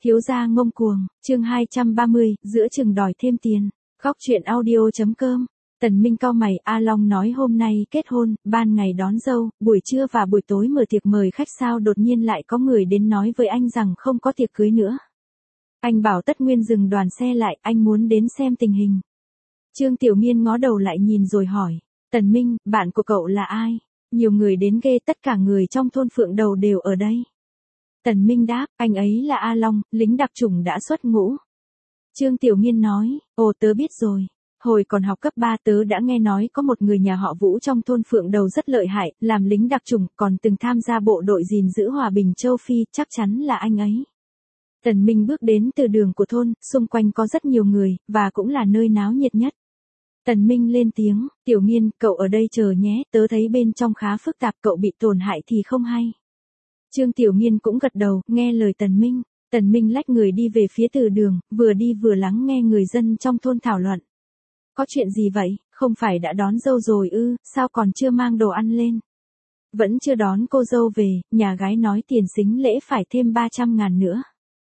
Thiếu gia ngông cuồng, chương 230, giữa chừng đòi thêm tiền. Góc chuyện audio.com. Tần Minh cau mày, A Long nói hôm nay kết hôn, ban ngày đón dâu, buổi trưa và buổi tối mở tiệc mời khách, sao đột nhiên lại có người đến nói với anh rằng không có tiệc cưới nữa. Anh bảo Tất Nguyên dừng đoàn xe lại, anh muốn đến xem tình hình. Trương Tiểu Miên ngó đầu lại nhìn rồi hỏi, Tần Minh, bạn của cậu là ai? Nhiều người đến ghê, tất cả người trong thôn Phượng Đầu đều ở đây. Tần Minh đáp, anh ấy là A Long, lính đặc chủng đã xuất ngũ. Trương Tiểu Miên nói, ồ tớ biết rồi. Hồi còn học cấp 3 tớ đã nghe nói có một người nhà họ Vũ trong thôn Phượng Đầu rất lợi hại, làm lính đặc chủng, còn từng tham gia bộ đội gìn giữ hòa bình châu Phi, chắc chắn là anh ấy. Tần Minh bước đến từ đường của thôn, xung quanh có rất nhiều người, và cũng là nơi náo nhiệt nhất. Tần Minh lên tiếng, Tiểu Miên, cậu ở đây chờ nhé, tớ thấy bên trong khá phức tạp, cậu bị tổn hại thì không hay. Trương Tiểu Miên cũng gật đầu, nghe lời Tần Minh. Tần Minh lách người đi về phía từ đường, vừa đi vừa lắng nghe người dân trong thôn thảo luận. Có chuyện gì vậy, không phải đã đón dâu rồi ư, sao còn chưa mang đồ ăn lên? Vẫn chưa đón cô dâu về, nhà gái nói tiền sính lễ phải thêm 300.000 nữa.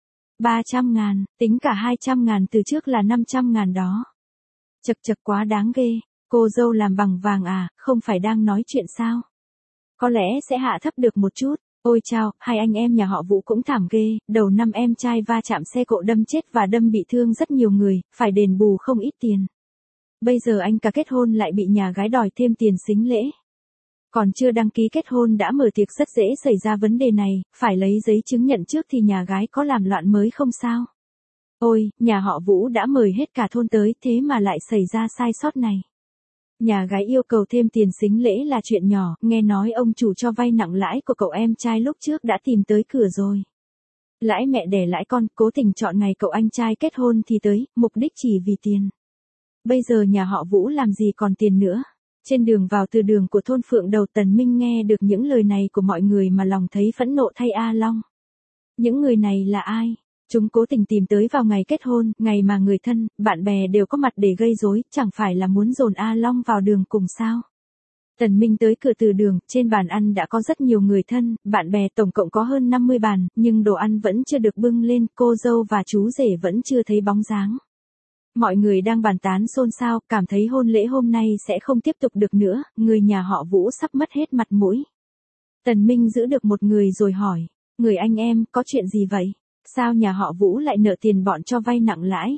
300.000, tính cả 200.000 từ trước là 500.000 đó. Chật chật quá đáng ghê, cô dâu làm bằng vàng à, không phải đang nói chuyện sao? Có lẽ sẽ hạ thấp được một chút. Ôi chao, hai anh em nhà họ Vũ cũng thảm ghê, đầu năm em trai va chạm xe cộ đâm chết và đâm bị thương rất nhiều người, phải đền bù không ít tiền. Bây giờ anh cả kết hôn lại bị nhà gái đòi thêm tiền sính lễ. Còn chưa đăng ký kết hôn đã mở tiệc, rất dễ xảy ra vấn đề này, phải lấy giấy chứng nhận trước thì nhà gái có làm loạn mới không sao. Ôi, nhà họ Vũ đã mời hết cả thôn tới, thế mà lại xảy ra sai sót này. Nhà gái yêu cầu thêm tiền sính lễ là chuyện nhỏ, nghe nói ông chủ cho vay nặng lãi của cậu em trai lúc trước đã tìm tới cửa rồi. Lãi mẹ đẻ lãi con, cố tình chọn ngày cậu anh trai kết hôn thì tới, mục đích chỉ vì tiền. Bây giờ nhà họ Vũ làm gì còn tiền nữa. Trên đường vào từ đường của thôn Phượng Đầu, Tần Minh nghe được những lời này của mọi người mà lòng thấy phẫn nộ thay A Long. Những người này là ai? Chúng cố tình tìm tới vào ngày kết hôn, ngày mà người thân, bạn bè đều có mặt để gây rối, chẳng phải là muốn dồn A Long vào đường cùng sao? Tần Minh tới cửa từ đường, trên bàn ăn đã có rất nhiều người thân, bạn bè, tổng cộng có hơn 50 bàn, nhưng đồ ăn vẫn chưa được bưng lên, cô dâu và chú rể vẫn chưa thấy bóng dáng. Mọi người đang bàn tán xôn xao, cảm thấy hôn lễ hôm nay sẽ không tiếp tục được nữa, người nhà họ Vũ sắp mất hết mặt mũi. Tần Minh giữ được một người rồi hỏi, người anh em, có chuyện gì vậy? Sao nhà họ Vũ lại nợ tiền bọn cho vay nặng lãi?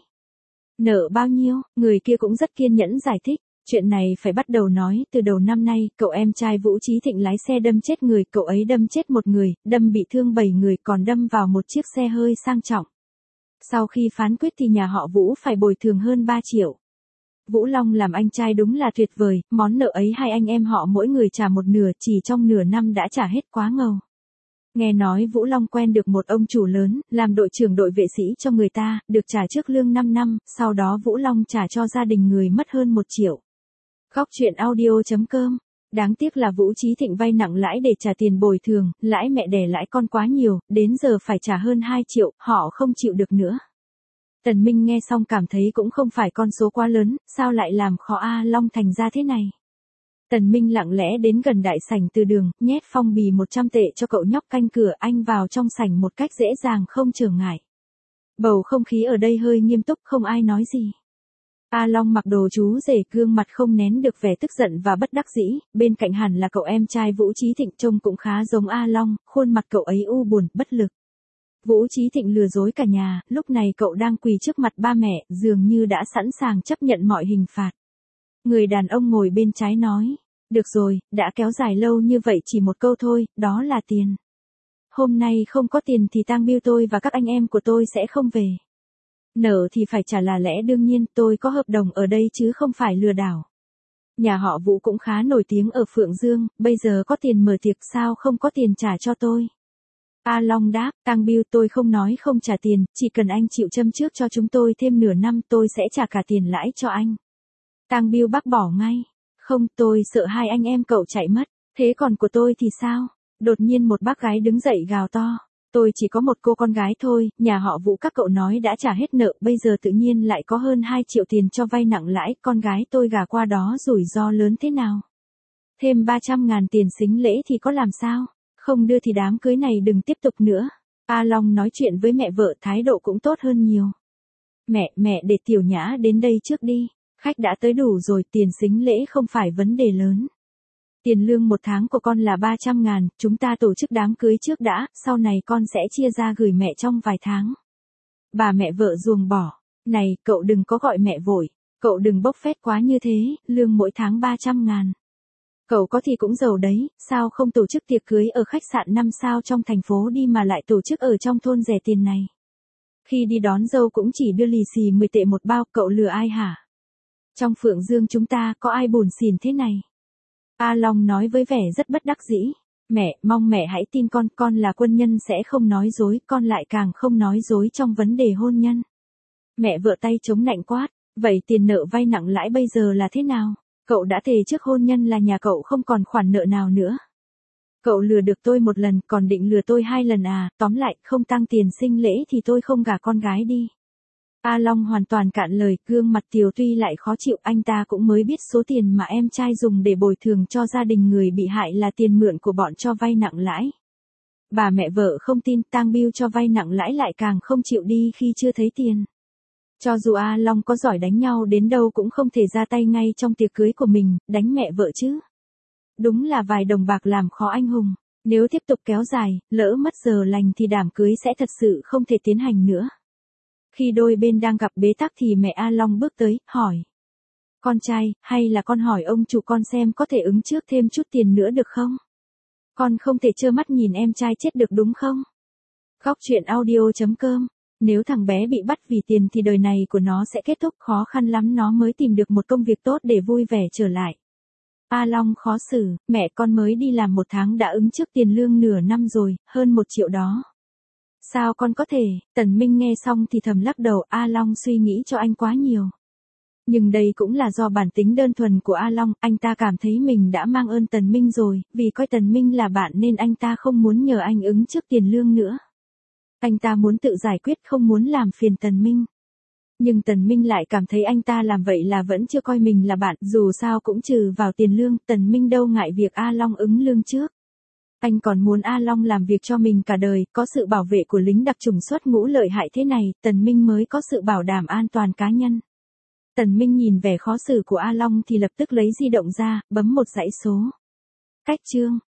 Nợ bao nhiêu? Người kia cũng rất kiên nhẫn giải thích. Chuyện này phải bắt đầu nói từ đầu năm nay, cậu em trai Vũ Chí Thịnh lái xe đâm chết người, cậu ấy đâm chết một người, đâm bị thương 7 người, còn đâm vào một chiếc xe hơi sang trọng. Sau khi phán quyết thì nhà họ Vũ phải bồi thường hơn 3 triệu. Vũ Long làm anh trai đúng là tuyệt vời, món nợ ấy hai anh em họ mỗi người trả một nửa, chỉ trong nửa năm đã trả hết, quá ngầu. Nghe nói Vũ Long quen được một ông chủ lớn, làm đội trưởng đội vệ sĩ cho người ta, được trả trước lương 5 năm, sau đó Vũ Long trả cho gia đình người mất hơn 1 triệu. Góc chuyện audio.com. Đáng tiếc là Vũ Chí Thịnh vay nặng lãi để trả tiền bồi thường, lãi mẹ đẻ lãi con quá nhiều, đến giờ phải trả hơn 2 triệu, họ không chịu được nữa. Tần Minh nghe xong cảm thấy cũng không phải con số quá lớn, sao lại làm khó A Long thành ra thế này. Tần Minh lặng lẽ đến gần đại sảnh từ đường, nhét phong bì 100 tệ cho cậu nhóc canh cửa, anh vào trong sảnh một cách dễ dàng không trở ngại. Bầu không khí ở đây hơi nghiêm túc, không ai nói gì. A Long mặc đồ chú rể, gương mặt không nén được vẻ tức giận và bất đắc dĩ, bên cạnh hẳn là cậu em trai Vũ Chí Thịnh, trông cũng khá giống A Long, khuôn mặt cậu ấy u buồn, bất lực. Vũ Chí Thịnh lừa dối cả nhà, lúc này cậu đang quỳ trước mặt ba mẹ, dường như đã sẵn sàng chấp nhận mọi hình phạt. Người đàn ông ngồi bên trái nói, được rồi, đã kéo dài lâu như vậy, chỉ một câu thôi, đó là tiền. Hôm nay không có tiền thì tang bưu tôi và các anh em của tôi sẽ không về. Nợ thì phải trả là lẽ đương nhiên, tôi có hợp đồng ở đây chứ không phải lừa đảo. Nhà họ Vũ cũng khá nổi tiếng ở Phượng Dương, bây giờ có tiền mở tiệc, sao không có tiền trả cho tôi? A Long đáp, tang bưu tôi không nói không trả tiền, chỉ cần anh chịu châm trước cho chúng tôi thêm nửa năm tôi sẽ trả cả tiền lãi cho anh. Tang bưu bác bỏ ngay, không, tôi sợ hai anh em cậu chạy mất, thế còn của tôi thì sao? Đột nhiên một bác gái đứng dậy gào to. Tôi chỉ có một cô con gái thôi, nhà họ Vũ các cậu nói đã trả hết nợ, bây giờ tự nhiên lại có hơn 2 triệu tiền cho vay nặng lãi, con gái tôi gả qua đó rủi ro lớn thế nào? Thêm 300.000 tiền sính lễ thì có làm sao? Không đưa thì đám cưới này đừng tiếp tục nữa. A Long nói chuyện với mẹ vợ thái độ cũng tốt hơn nhiều. Mẹ để Tiểu Nhã đến đây trước đi. Khách đã tới đủ rồi, tiền sính lễ không phải vấn đề lớn. Tiền lương một tháng của con là 300.000, chúng ta tổ chức đám cưới trước đã, sau này con sẽ chia ra gửi mẹ trong vài tháng. Bà mẹ vợ ruồng bỏ. Này, cậu đừng có gọi mẹ vội. Cậu đừng bốc phét quá như thế, lương mỗi tháng 300.000. Cậu có thì cũng giàu đấy, sao không tổ chức tiệc cưới ở khách sạn 5 sao trong thành phố đi mà lại tổ chức ở trong thôn rẻ tiền này. Khi đi đón dâu cũng chỉ đưa lì xì 10 tệ một bao, cậu lừa ai hả? Trong Phượng Dương chúng ta có ai buồn xỉn thế này? A Long nói với vẻ rất bất đắc dĩ. Mong mẹ hãy tin con là quân nhân sẽ không nói dối, con lại càng không nói dối trong vấn đề hôn nhân. Mẹ vợ tay chống nạnh quát, vậy tiền nợ vay nặng lãi bây giờ là thế nào? Cậu đã thề trước hôn nhân là nhà cậu không còn khoản nợ nào nữa. Cậu lừa được tôi một lần, còn định lừa tôi 2 lần à, tóm lại, không tăng tiền sinh lễ thì tôi không gả con gái đi. A Long hoàn toàn cạn lời, gương mặt Tiều Tuy lại khó chịu, anh ta cũng mới biết số tiền mà em trai dùng để bồi thường cho gia đình người bị hại là tiền mượn của bọn cho vay nặng lãi. Bà mẹ vợ không tin, tang bưu cho vay nặng lãi lại càng không chịu đi khi chưa thấy tiền. Cho dù A Long có giỏi đánh nhau đến đâu cũng không thể ra tay ngay trong tiệc cưới của mình, đánh mẹ vợ chứ. Đúng là vài đồng bạc làm khó anh hùng. Nếu tiếp tục kéo dài, lỡ mất giờ lành thì đám cưới sẽ thật sự không thể tiến hành nữa. Khi đôi bên đang gặp bế tắc thì mẹ A Long bước tới, hỏi. Con trai, hay là con hỏi ông chủ con xem có thể ứng trước thêm chút tiền nữa được không? Con không thể trơ mắt nhìn em trai chết được đúng không? Góc truyện audio.com. Nếu thằng bé bị bắt vì tiền thì đời này của nó sẽ kết thúc, khó khăn lắm nó mới tìm được một công việc tốt để vui vẻ trở lại. A Long khó xử, mẹ con mới đi làm 1 tháng đã ứng trước tiền lương nửa năm rồi, hơn 1 triệu đó. Sao con có thể? Tần Minh nghe xong thì thầm lắc đầu, A Long suy nghĩ cho anh quá nhiều. Nhưng đây cũng là do bản tính đơn thuần của A Long, anh ta cảm thấy mình đã mang ơn Tần Minh rồi, vì coi Tần Minh là bạn nên anh ta không muốn nhờ anh ứng trước tiền lương nữa. Anh ta muốn tự giải quyết, không muốn làm phiền Tần Minh. Nhưng Tần Minh lại cảm thấy anh ta làm vậy là vẫn chưa coi mình là bạn, dù sao cũng trừ vào tiền lương, Tần Minh đâu ngại việc A Long ứng lương trước. Anh còn muốn A Long làm việc cho mình cả đời, có sự bảo vệ của lính đặc chủng xuất ngũ lợi hại thế này, Tần Minh mới có sự bảo đảm an toàn cá nhân. Tần Minh nhìn vẻ khó xử của A Long thì lập tức lấy di động ra, bấm một dãy số. Cách chương.